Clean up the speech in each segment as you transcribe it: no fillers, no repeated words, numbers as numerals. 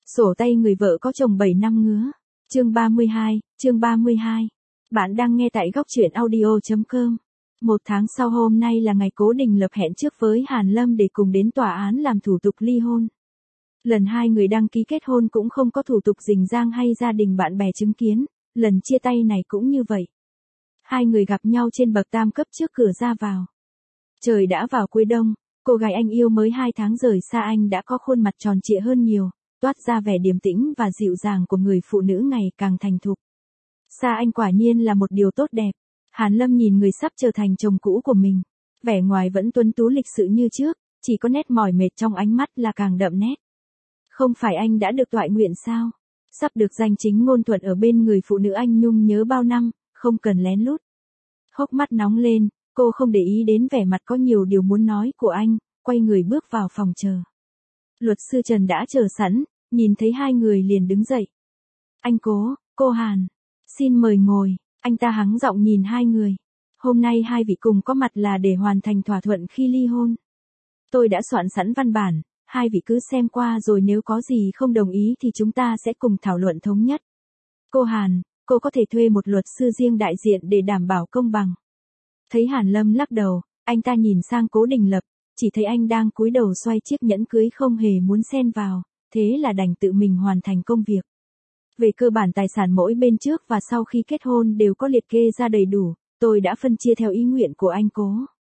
Sổ tay người vợ có chồng 7 năm ngứa. Chương 32. Bạn đang nghe tại góc truyện audio.com. Một tháng sau hôm nay là ngày Cố Đình Lập hẹn trước với Hàn Lâm để cùng đến tòa án làm thủ tục ly hôn. Lần hai người đăng ký kết hôn cũng không có thủ tục rình rang hay gia đình bạn bè chứng kiến, lần chia tay này cũng như vậy. Hai người gặp nhau trên bậc tam cấp trước cửa ra vào. Trời đã vào cuối đông, cô gái anh yêu mới 2 tháng rời xa anh đã có khuôn mặt tròn trịa hơn nhiều, toát ra vẻ điềm tĩnh và dịu dàng của người phụ nữ ngày càng thành thục. Xa anh quả nhiên là một điều tốt đẹp. Hàn Lâm nhìn người sắp trở thành chồng cũ của mình. Vẻ ngoài vẫn tuấn tú lịch sự như trước, chỉ có nét mỏi mệt trong ánh mắt là càng đậm nét. Không phải anh đã được toại nguyện sao? Sắp được danh chính ngôn thuận ở bên người phụ nữ anh nhung nhớ bao năm, không cần lén lút. Hốc mắt nóng lên, cô không để ý đến vẻ mặt có nhiều điều muốn nói của anh, quay người bước vào phòng chờ. Luật sư Trần đã chờ sẵn, nhìn thấy hai người liền đứng dậy. Anh Cố, cô Hàn, xin mời ngồi. Anh ta hắng giọng nhìn hai người. Hôm nay hai vị cùng có mặt là để hoàn thành thỏa thuận khi ly hôn. Tôi đã soạn sẵn văn bản, hai vị cứ xem qua rồi nếu có gì không đồng ý thì chúng ta sẽ cùng thảo luận thống nhất. Cô Hàn, cô có thể thuê một luật sư riêng đại diện để đảm bảo công bằng. Thấy Hàn Lâm lắc đầu, anh ta nhìn sang Cố Đình Lập, chỉ thấy anh đang cúi đầu xoay chiếc nhẫn cưới không hề muốn xen vào, thế là đành tự mình hoàn thành công việc. Về cơ bản tài sản mỗi bên trước và sau khi kết hôn đều có liệt kê ra đầy đủ, tôi đã phân chia theo ý nguyện của anh Cố.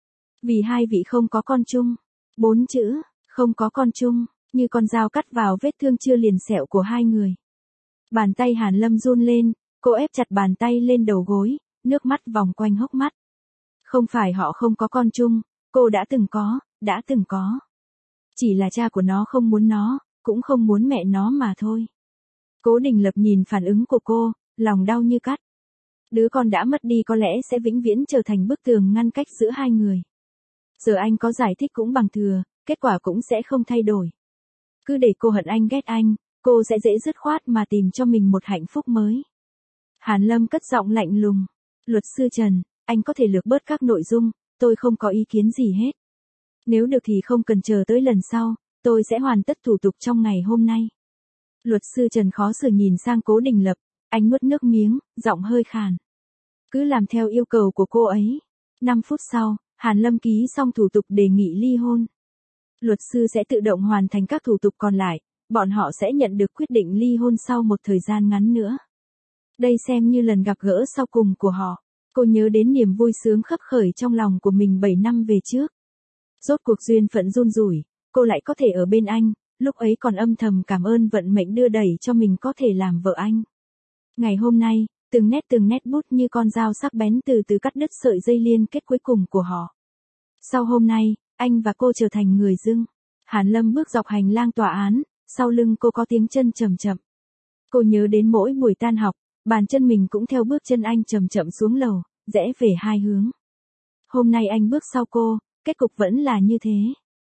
Vì hai vị không có con chung. 4 chữ, không có con chung, như con dao cắt vào vết thương chưa liền sẹo của hai người. Bàn tay Hàn Lâm run lên, cô ép chặt bàn tay lên đầu gối, nước mắt vòng quanh hốc mắt. Không phải họ không có con chung, cô đã từng có. Chỉ là cha của nó không muốn nó, cũng không muốn mẹ nó mà thôi. Cố Đình Lập nhìn phản ứng của cô, lòng đau như cắt. Đứa con đã mất đi có lẽ sẽ vĩnh viễn trở thành bức tường ngăn cách giữa hai người. Giờ anh có giải thích cũng bằng thừa, kết quả cũng sẽ không thay đổi. Cứ để cô hận anh ghét anh, cô sẽ dễ dứt khoát mà tìm cho mình một hạnh phúc mới. Hàn Lâm cất giọng lạnh lùng. Luật sư Trần, anh có thể lược bớt các nội dung, tôi không có ý kiến gì hết. Nếu được thì không cần chờ tới lần sau, tôi sẽ hoàn tất thủ tục trong ngày hôm nay. Luật sư Trần khó xử nhìn sang Cố Đình Lập, anh nuốt nước miếng, giọng hơi khàn. Cứ làm theo yêu cầu của cô ấy. 5 phút sau, Hàn Lâm ký xong thủ tục đề nghị ly hôn. Luật sư sẽ tự động hoàn thành các thủ tục còn lại, bọn họ sẽ nhận được quyết định ly hôn sau một thời gian ngắn nữa. Đây xem như lần gặp gỡ sau cùng của họ. Cô nhớ đến niềm vui sướng khấp khởi trong lòng của mình 7 năm về trước. Rốt cuộc duyên phận run rủi, cô lại có thể ở bên anh, lúc ấy còn âm thầm cảm ơn vận mệnh đưa đẩy cho mình có thể làm vợ anh. Ngày hôm nay, từng nét bút như con dao sắc bén từ từ cắt đứt sợi dây liên kết cuối cùng của họ. Sau hôm nay, anh và cô trở thành người dưng. Hàn Lâm bước dọc hành lang tòa án, sau lưng cô có tiếng chân chậm chậm. Cô nhớ đến mỗi buổi tan học, bàn chân mình cũng theo bước chân anh chậm chậm xuống lầu, rẽ về hai hướng. Hôm nay anh bước sau cô, kết cục vẫn là như thế.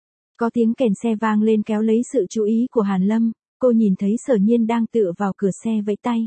Có tiếng kèn xe vang lên kéo lấy sự chú ý của Hàn Lâm, cô nhìn thấy Sở Nhiên đang tựa vào cửa xe vẫy tay.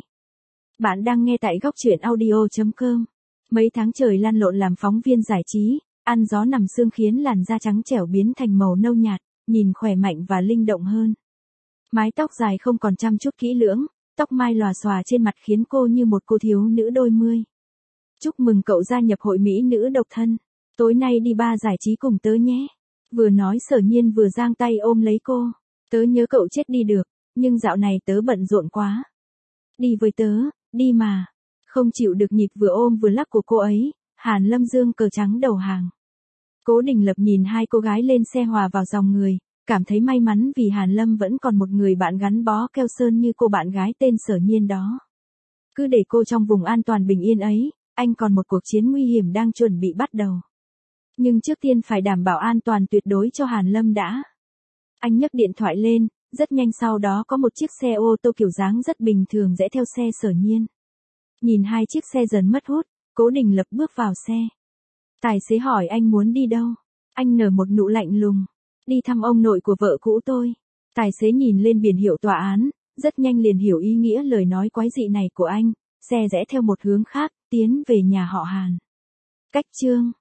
Bạn đang nghe tại góc truyện audio.com. Mấy tháng trời lăn lộn làm phóng viên giải trí, ăn gió nằm sương khiến làn da trắng trẻo biến thành màu nâu nhạt, nhìn khỏe mạnh và linh động hơn. Mái tóc dài không còn chăm chút kỹ lưỡng, tóc mai lòa xòa trên mặt khiến cô như một cô thiếu nữ đôi mươi. Chúc mừng cậu gia nhập hội mỹ nữ độc thân. Tối nay đi bar giải trí cùng tớ nhé. Vừa nói Sở Nhiên vừa giang tay ôm lấy cô. Tớ nhớ cậu chết đi được, nhưng dạo này tớ bận rộn quá. Đi với tớ, đi mà. Không chịu được nhịp vừa ôm vừa lắc của cô ấy, Hàn Lâm dương cờ trắng đầu hàng. Cố Đình Lập nhìn hai cô gái lên xe hòa vào dòng người, cảm thấy may mắn vì Hàn Lâm vẫn còn một người bạn gắn bó keo sơn như cô bạn gái tên Sở Nhiên đó. Cứ để cô trong vùng an toàn bình yên ấy, anh còn một cuộc chiến nguy hiểm đang chuẩn bị bắt đầu. Nhưng trước tiên phải đảm bảo an toàn tuyệt đối cho Hàn Lâm đã. Anh nhấc điện thoại lên, rất nhanh sau đó có một chiếc xe ô tô kiểu dáng rất bình thường rẽ theo xe Sở Nhiên. Nhìn hai chiếc xe dần mất hút, Cố Đình Lập bước vào xe. Tài xế hỏi anh muốn đi đâu? Anh nở một nụ lạnh lùng. Đi thăm ông nội của vợ cũ tôi. Tài xế nhìn lên biển hiệu tòa án, rất nhanh liền hiểu ý nghĩa lời nói quái dị này của anh, xe rẽ theo một hướng khác, tiến về nhà họ Hàn. Cách chương